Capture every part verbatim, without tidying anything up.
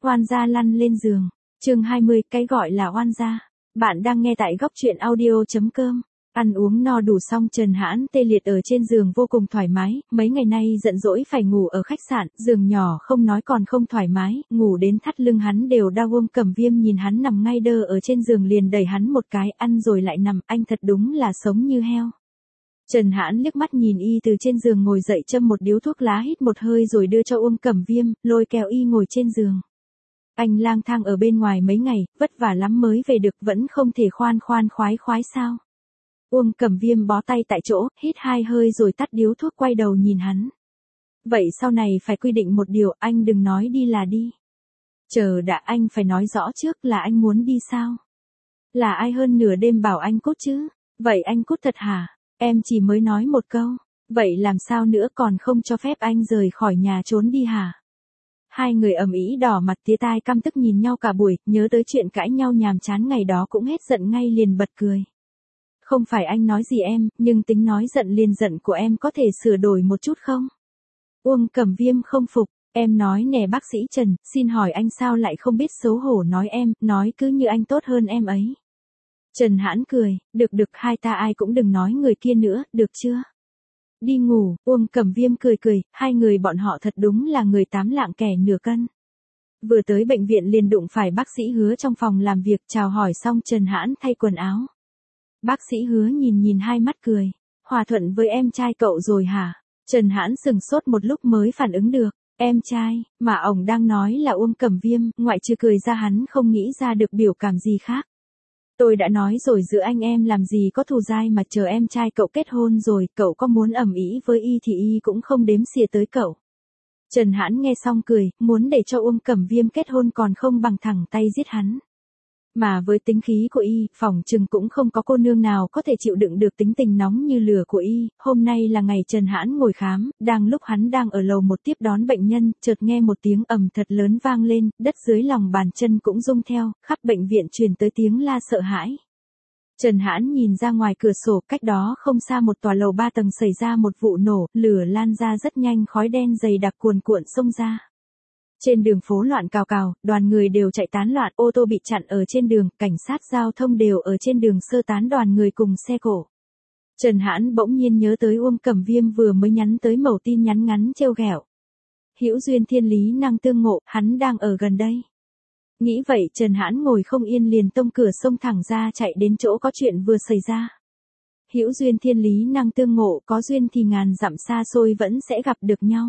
Oan gia lăn lên giường. Chương hai mươi, cái gọi là oan gia. Bạn đang nghe tại góc truyện audio.com. Ăn uống no đủ xong Trần Hãn tê liệt ở trên giường vô cùng thoải mái, mấy ngày nay giận dỗi phải ngủ ở khách sạn, giường nhỏ không nói còn không thoải mái, ngủ đến thắt lưng hắn đều đau. Uông Cẩm Viêm nhìn hắn nằm ngay đơ ở trên giường liền đẩy hắn một cái, ăn rồi lại nằm, anh thật đúng là sống như heo. Trần Hãn liếc mắt nhìn y từ trên giường ngồi dậy châm một điếu thuốc lá hít một hơi rồi đưa cho Uông Cẩm Viêm, lôi kéo y ngồi trên giường. Anh lang thang ở bên ngoài mấy ngày, vất vả lắm mới về được, vẫn không thể khoan khoan khoái khoái sao? Uông Cẩm Viêm bó tay tại chỗ, hít hai hơi rồi tắt điếu thuốc quay đầu nhìn hắn. Vậy sau này phải quy định một điều, anh đừng nói đi là đi. Chờ đã, anh phải nói rõ trước là anh muốn đi sao? Là ai hơn nửa đêm bảo anh cút chứ? Vậy anh cút thật hả? Em chỉ mới nói một câu. Vậy làm sao nữa, còn không cho phép anh rời khỏi nhà trốn đi hả? Hai người ầm ĩ đỏ mặt tía tai căm tức nhìn nhau cả buổi, nhớ tới chuyện cãi nhau nhàm chán ngày đó cũng hết giận ngay liền bật cười. Không phải anh nói gì em, nhưng tính nói giận liền giận của em có thể sửa đổi một chút không? Uông Cẩm Viêm không phục, em nói nè bác sĩ Trần, xin hỏi anh sao lại không biết xấu hổ nói em, nói cứ như anh tốt hơn em ấy. Trần Hãn cười, được được, hai ta ai cũng đừng nói người kia nữa, được chưa? Đi ngủ. Uông Cẩm Viêm cười cười, hai người bọn họ thật đúng là người tám lạng kẻ nửa cân. Vừa tới bệnh viện liền đụng phải bác sĩ Hứa trong phòng làm việc, chào hỏi xong Trần Hãn thay quần áo. Bác sĩ Hứa nhìn nhìn hai mắt cười, hòa thuận với em trai cậu rồi hả? Trần Hãn sừng sốt một lúc mới phản ứng được, em trai, mà ổng đang nói là Uông Cẩm Viêm, ngoại trừ cười ra hắn không nghĩ ra được biểu cảm gì khác. Tôi đã nói rồi giữa anh em làm gì có thù dai, mà chờ em trai cậu kết hôn rồi, cậu có muốn ầm ĩ với y thì y cũng không đếm xỉa tới cậu. Trần Hãn nghe xong cười, muốn để cho Uông Cẩm Viêm kết hôn còn không bằng thẳng tay giết hắn. Mà với tính khí của y, phỏng chừng cũng không có cô nương nào có thể chịu đựng được tính tình nóng như lửa của y. Hôm nay là ngày Trần Hãn ngồi khám, đang lúc hắn đang ở lầu một tiếp đón bệnh nhân, chợt nghe một tiếng ầm thật lớn vang lên, đất dưới lòng bàn chân cũng rung theo, khắp bệnh viện truyền tới tiếng la sợ hãi. Trần Hãn nhìn ra ngoài cửa sổ, cách đó không xa một tòa lầu ba tầng xảy ra một vụ nổ, lửa lan ra rất nhanh, khói đen dày đặc cuồn cuộn xông ra. Trên đường phố loạn cào cào, đoàn người đều chạy tán loạn, ô tô bị chặn ở trên đường, cảnh sát giao thông đều ở trên đường sơ tán đoàn người cùng xe cộ. Trần Hãn bỗng nhiên nhớ tới Uông Cẩm Viêm vừa mới nhắn tới mẩu tin nhắn ngắn trêu ghẹo. Hữu duyên thiên lý năng tương ngộ, hắn đang ở gần đây. Nghĩ vậy Trần Hãn ngồi không yên liền tông cửa xông thẳng ra chạy đến chỗ có chuyện vừa xảy ra. Hữu duyên thiên lý năng tương ngộ, có duyên thì ngàn dặm xa xôi vẫn sẽ gặp được nhau.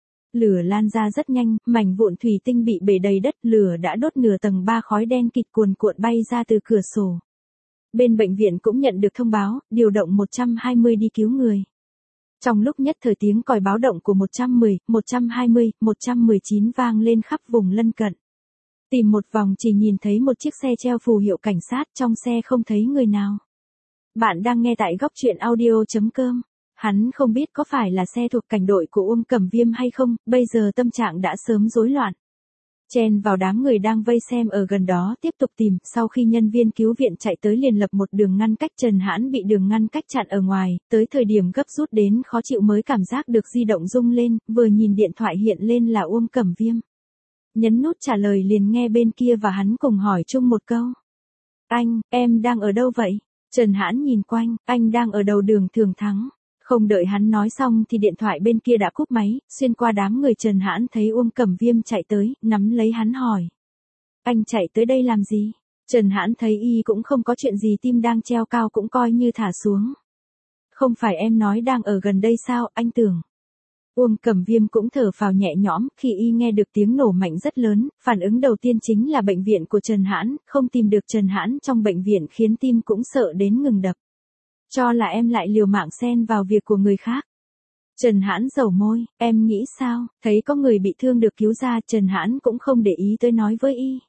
Lửa lan ra rất nhanh, mảnh vụn thủy tinh bị bể đầy đất, lửa đã đốt nửa tầng ba, khói đen kịt cuồn cuộn bay ra từ cửa sổ. Bên bệnh viện cũng nhận được thông báo, điều động một trăm hai mươi đi cứu người. Trong lúc nhất thời tiếng còi báo động của một trăm mười, một trăm hai mươi, một trăm mười chín vang lên khắp vùng lân cận. Tìm một vòng chỉ nhìn thấy một chiếc xe treo phù hiệu cảnh sát, trong xe không thấy người nào. Bạn đang nghe tại góc truyện audio.com. Hắn không biết có phải là xe thuộc cảnh đội của Uông Cẩm Viêm hay không, bây giờ tâm trạng đã sớm rối loạn. Chen vào đám người đang vây xem ở gần đó tiếp tục tìm, sau khi nhân viên cứu viện chạy tới liền lập một đường ngăn cách. Trần Hãn bị đường ngăn cách chặn ở ngoài, tới thời điểm gấp rút đến khó chịu mới cảm giác được di động rung lên, vừa nhìn điện thoại hiện lên là Uông Cẩm Viêm. Nhấn nút trả lời liền nghe bên kia và hắn cùng hỏi chung một câu. Anh, em đang ở đâu vậy? Trần Hãn nhìn quanh, anh đang ở đầu đường Thường Thắng. Không đợi hắn nói xong thì điện thoại bên kia đã cúp máy, xuyên qua đám người Trần Hãn thấy Uông Cẩm Viêm chạy tới, nắm lấy hắn hỏi. Anh chạy tới đây làm gì? Trần Hãn thấy y cũng không có chuyện gì, tim đang treo cao cũng coi như thả xuống. Không phải em nói đang ở gần đây sao, anh tưởng. Uông Cẩm Viêm cũng thở phào nhẹ nhõm, khi y nghe được tiếng nổ mạnh rất lớn, phản ứng đầu tiên chính là bệnh viện của Trần Hãn, không tìm được Trần Hãn trong bệnh viện khiến tim cũng sợ đến ngừng đập. Cho là em lại liều mạng xen vào việc của người khác. Trần Hãn dầu môi, em nghĩ sao, thấy có người bị thương được cứu ra, Trần Hãn cũng không để ý tới nói với y.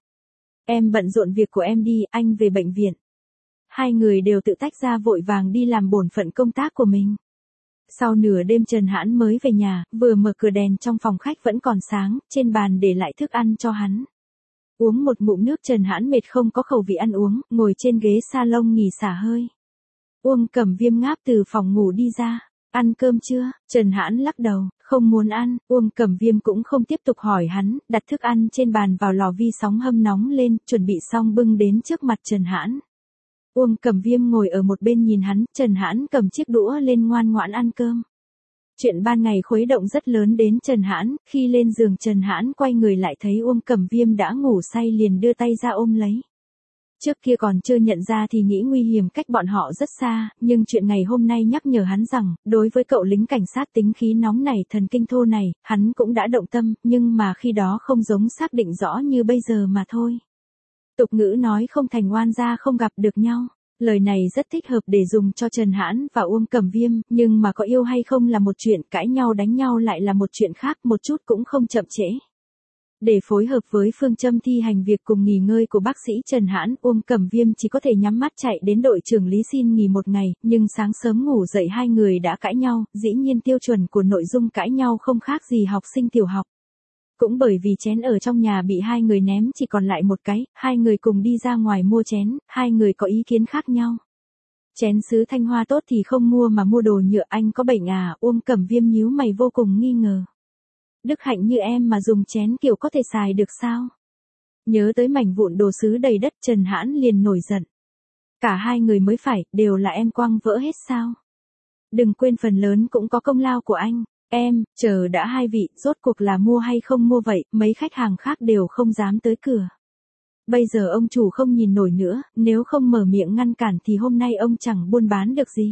Em bận rộn việc của em đi, anh về bệnh viện. Hai người đều tự tách ra vội vàng đi làm bổn phận công tác của mình. Sau nửa đêm Trần Hãn mới về nhà, vừa mở cửa đèn trong phòng khách vẫn còn sáng, trên bàn để lại thức ăn cho hắn. Uống một ngụm nước Trần Hãn mệt không có khẩu vị ăn uống, ngồi trên ghế salon nghỉ xả hơi. Uông Cẩm Viêm ngáp từ phòng ngủ đi ra. Ăn cơm chưa? Trần Hãn lắc đầu, không muốn ăn. Uông Cẩm Viêm cũng không tiếp tục hỏi hắn, đặt thức ăn trên bàn vào lò vi sóng hâm nóng lên, chuẩn bị xong bưng đến trước mặt Trần Hãn. Uông Cẩm Viêm ngồi ở một bên nhìn hắn, Trần Hãn cầm chiếc đũa lên ngoan ngoãn ăn cơm. Chuyện ban ngày khuấy động rất lớn đến Trần Hãn, khi lên giường Trần Hãn quay người lại thấy Uông Cẩm Viêm đã ngủ say liền đưa tay ra ôm lấy. Trước kia còn chưa nhận ra thì nghĩ nguy hiểm cách bọn họ rất xa, nhưng chuyện ngày hôm nay nhắc nhở hắn rằng, đối với cậu lính cảnh sát tính khí nóng này thần kinh thô này, hắn cũng đã động tâm, nhưng mà khi đó không giống xác định rõ như bây giờ mà thôi. Tục ngữ nói không thành oan gia không gặp được nhau. Lời này rất thích hợp để dùng cho Trần Hãn và Uông Cẩm Viêm, nhưng mà có yêu hay không là một chuyện, cãi nhau đánh nhau lại là một chuyện khác, một chút cũng không chậm trễ. Để phối hợp với phương châm thi hành việc cùng nghỉ ngơi của bác sĩ Trần Hãn, Uông Cẩm Viêm chỉ có thể nhắm mắt chạy đến đội trưởng Lý xin nghỉ một ngày, nhưng sáng sớm ngủ dậy hai người đã cãi nhau, dĩ nhiên tiêu chuẩn của nội dung cãi nhau không khác gì học sinh tiểu học. Cũng bởi vì chén ở trong nhà bị hai người ném chỉ còn lại một cái, hai người cùng đi ra ngoài mua chén, hai người có ý kiến khác nhau. Chén sứ Thanh Hoa tốt thì không mua mà mua đồ nhựa, anh có bệnh à? Uông Cẩm Viêm nhíu mày vô cùng nghi ngờ. Đức hạnh như em mà dùng chén kiểu có thể xài được sao? Nhớ tới mảnh vụn đồ sứ đầy đất, Trần Hãn liền nổi giận. Cả hai người mới phải, đều là em quăng vỡ hết sao? Đừng quên phần lớn cũng có công lao của anh. Em, chờ đã hai vị, rốt cuộc là mua hay không mua vậy, mấy khách hàng khác đều không dám tới cửa. Bây giờ ông chủ không nhìn nổi nữa, nếu không mở miệng ngăn cản thì hôm nay ông chẳng buôn bán được gì.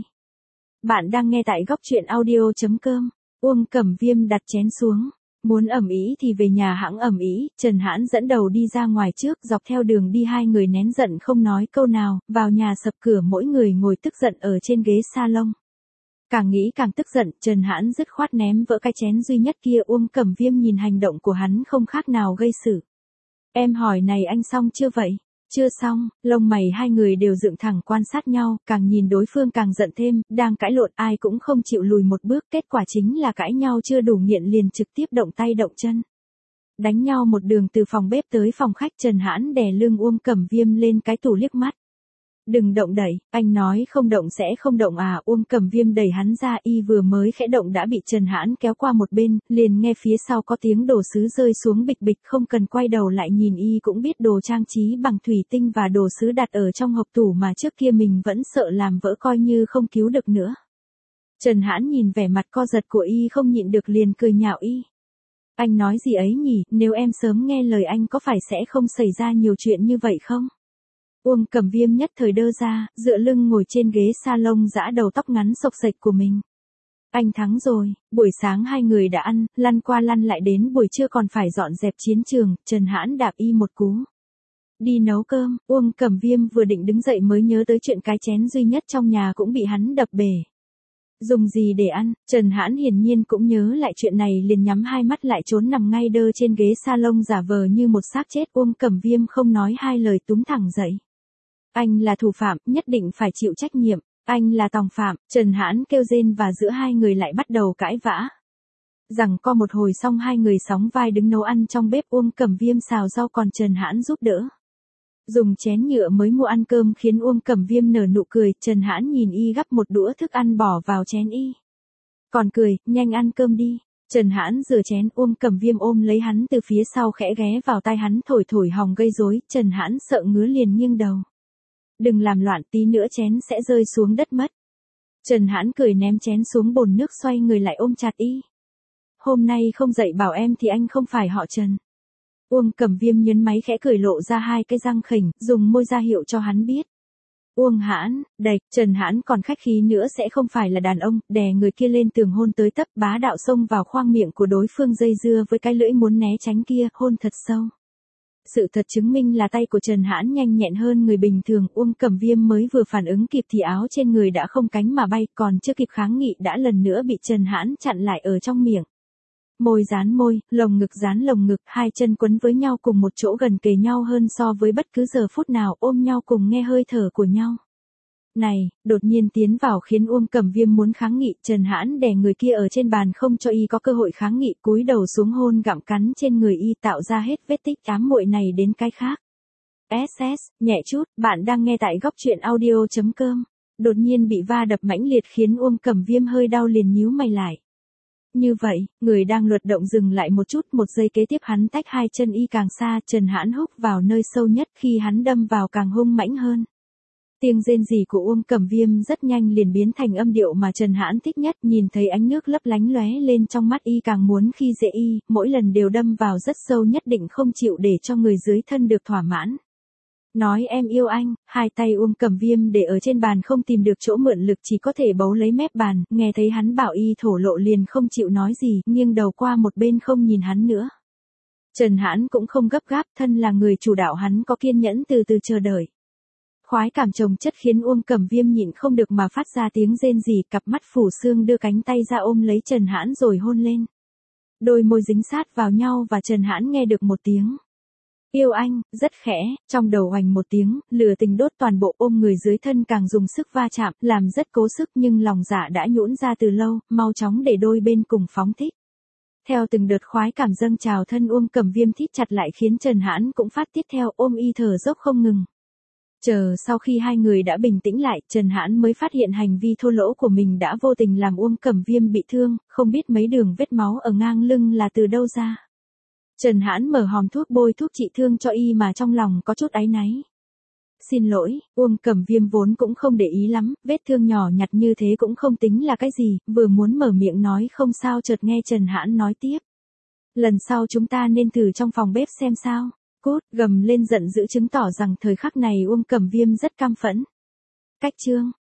Bạn đang nghe tại góc truyện audio chấm com. Uông Cẩm Viêm đặt chén xuống. Muốn ầm ĩ thì về nhà hãng ầm ĩ, Trần Hãn dẫn đầu đi ra ngoài trước, dọc theo đường đi hai người nén giận không nói câu nào, vào nhà sập cửa mỗi người ngồi tức giận ở trên ghế salon. Càng nghĩ càng tức giận, Trần Hãn dứt khoát ném vỡ cái chén duy nhất kia. Uông Cẩm Viêm nhìn hành động của hắn không khác nào gây sự. Em hỏi này anh xong chưa vậy? Chưa xong, lông mày hai người đều dựng thẳng quan sát nhau, càng nhìn đối phương càng giận thêm, đang cãi lộn ai cũng không chịu lùi một bước, kết quả chính là cãi nhau chưa đủ nghiện liền trực tiếp động tay động chân. Đánh nhau một đường từ phòng bếp tới phòng khách, Trần Hãn đè lưng Uông Cẩm Viêm lên cái tủ liếc mắt. Đừng động đẩy, anh nói không động sẽ không động à? Uông Cẩm Viêm đẩy hắn ra, y vừa mới khẽ động đã bị Trần Hãn kéo qua một bên, liền nghe phía sau có tiếng đồ sứ rơi xuống bịch bịch, không cần quay đầu lại nhìn y cũng biết đồ trang trí bằng thủy tinh và đồ sứ đặt ở trong hộp tủ mà trước kia mình vẫn sợ làm vỡ coi như không cứu được nữa. Trần Hãn nhìn vẻ mặt co giật của y không nhịn được liền cười nhạo y. Anh nói gì ấy nhỉ, nếu em sớm nghe lời anh có phải sẽ không xảy ra nhiều chuyện như vậy không? Uông Cẩm Viêm nhất thời đơ ra, dựa lưng ngồi trên ghế salon giã đầu tóc ngắn xộc xệch của mình. Anh thắng rồi, buổi sáng hai người đã ăn, lăn qua lăn lại đến buổi trưa còn phải dọn dẹp chiến trường, Trần Hãn đạp y một cú. Đi nấu cơm, Uông Cẩm Viêm vừa định đứng dậy mới nhớ tới chuyện cái chén duy nhất trong nhà cũng bị hắn đập bể. Dùng gì để ăn? Trần Hãn hiển nhiên cũng nhớ lại chuyện này liền nhắm hai mắt lại trốn nằm ngay đơ trên ghế salon giả vờ như một xác chết. Uông Cẩm Viêm không nói hai lời túm thẳng dậy. Anh là thủ phạm, nhất định phải chịu trách nhiệm. Anh là tòng phạm, Trần Hãn kêu rên và giữa hai người lại bắt đầu cãi vã. Rằng co một hồi xong hai người sóng vai đứng nấu ăn trong bếp, Uông Cẩm Viêm xào rau còn Trần Hãn giúp đỡ. Dùng chén nhựa mới mua ăn cơm khiến Uông Cẩm Viêm nở nụ cười, Trần Hãn nhìn y gắp một đũa thức ăn bỏ vào chén y. Còn cười, nhanh ăn cơm đi. Trần Hãn rửa chén, Uông Cẩm Viêm ôm lấy hắn từ phía sau khẽ ghé vào tai hắn thổi thổi hòng gây rối, Trần Hãn sợ ngứa liền nghiêng đầu. Đừng làm loạn, tí nữa chén sẽ rơi xuống đất mất. Trần Hãn cười ném chén xuống bồn nước, xoay người lại ôm chặt y. Hôm nay không dạy bảo em thì anh không phải họ Trần. Uông Cẩm Viêm nhấn máy khẽ cười lộ ra hai cái răng khỉnh, dùng môi ra hiệu cho hắn biết. Uông Hãn, đạch, Trần Hãn còn khách khí nữa sẽ không phải là đàn ông, đè người kia lên tường hôn tới tấp, bá đạo xông vào khoang miệng của đối phương dây dưa với cái lưỡi muốn né tránh kia, hôn thật sâu. Sự thật chứng minh là tay của Trần Hãn nhanh nhẹn hơn người bình thường, Uông Cẩm Viêm mới vừa phản ứng kịp thì áo trên người đã không cánh mà bay, còn chưa kịp kháng nghị đã lần nữa bị Trần Hãn chặn lại ở trong miệng. Môi dán môi, lồng ngực dán lồng ngực, hai chân quấn với nhau cùng một chỗ gần kề nhau hơn so với bất cứ giờ phút nào, ôm nhau cùng nghe hơi thở của nhau. Này, đột nhiên tiến vào khiến Uông Cẩm Viêm muốn kháng nghị, Trần Hãn đè người kia ở trên bàn không cho y có cơ hội kháng nghị, cúi đầu xuống hôn gặm cắn trên người y tạo ra hết vết tích ám muội này đến cái khác. ét ét, nhẹ chút, bạn đang nghe tại góc truyện audio chấm com. Đột nhiên bị va đập mãnh liệt khiến Uông Cẩm Viêm hơi đau liền nhíu mày lại. Như vậy, người đang luật động dừng lại một chút, một giây kế tiếp hắn tách hai chân y càng xa, Trần Hãn húc vào nơi sâu nhất, khi hắn đâm vào càng hung mãnh hơn. Tiếng rên rỉ của Uông Cẩm Viêm rất nhanh liền biến thành âm điệu mà Trần Hãn thích nhất, nhìn thấy ánh nước lấp lánh lóe lên trong mắt y càng muốn khi dễ y, mỗi lần đều đâm vào rất sâu, nhất định không chịu để cho người dưới thân được thỏa mãn. Nói em yêu anh, hai tay Uông Cẩm Viêm để ở trên bàn không tìm được chỗ mượn lực, chỉ có thể bấu lấy mép bàn, nghe thấy hắn bảo y thổ lộ liền không chịu nói gì, nghiêng đầu qua một bên không nhìn hắn nữa. Trần Hãn cũng không gấp gáp, thân là người chủ đạo hắn có kiên nhẫn từ từ chờ đợi. Khoái cảm chồng chất khiến Uông Cẩm Viêm nhịn không được mà phát ra tiếng rên rỉ, cặp mắt phủ sương đưa cánh tay ra ôm lấy Trần Hãn rồi hôn lên. Đôi môi dính sát vào nhau và Trần Hãn nghe được một tiếng yêu anh, rất khẽ, trong đầu hoành một tiếng, lửa tình đốt toàn bộ, ôm người dưới thân càng dùng sức va chạm, làm rất cố sức nhưng lòng dạ đã nhũn ra từ lâu, mau chóng để đôi bên cùng phóng thích. Theo từng đợt khoái cảm dâng trào, thân Uông Cẩm Viêm thít chặt lại khiến Trần Hãn cũng phát tiết theo, ôm y thở dốc không ngừng. Chờ sau khi hai người đã bình tĩnh lại, Trần Hãn mới phát hiện hành vi thô lỗ của mình đã vô tình làm Uông Cẩm Viêm bị thương, không biết mấy đường vết máu ở ngang lưng là từ đâu ra. Trần Hãn mở hòm thuốc bôi thuốc trị thương cho y mà trong lòng có chút áy náy. Xin lỗi, Uông Cẩm Viêm vốn cũng không để ý lắm, vết thương nhỏ nhặt như thế cũng không tính là cái gì, vừa muốn mở miệng nói không sao chợt nghe Trần Hãn nói tiếp. Lần sau chúng ta nên thử trong phòng bếp xem sao. Cút, gầm lên giận dữ chứng tỏ rằng thời khắc này Uông Cẩm Viêm rất cam phẫn. Cách chương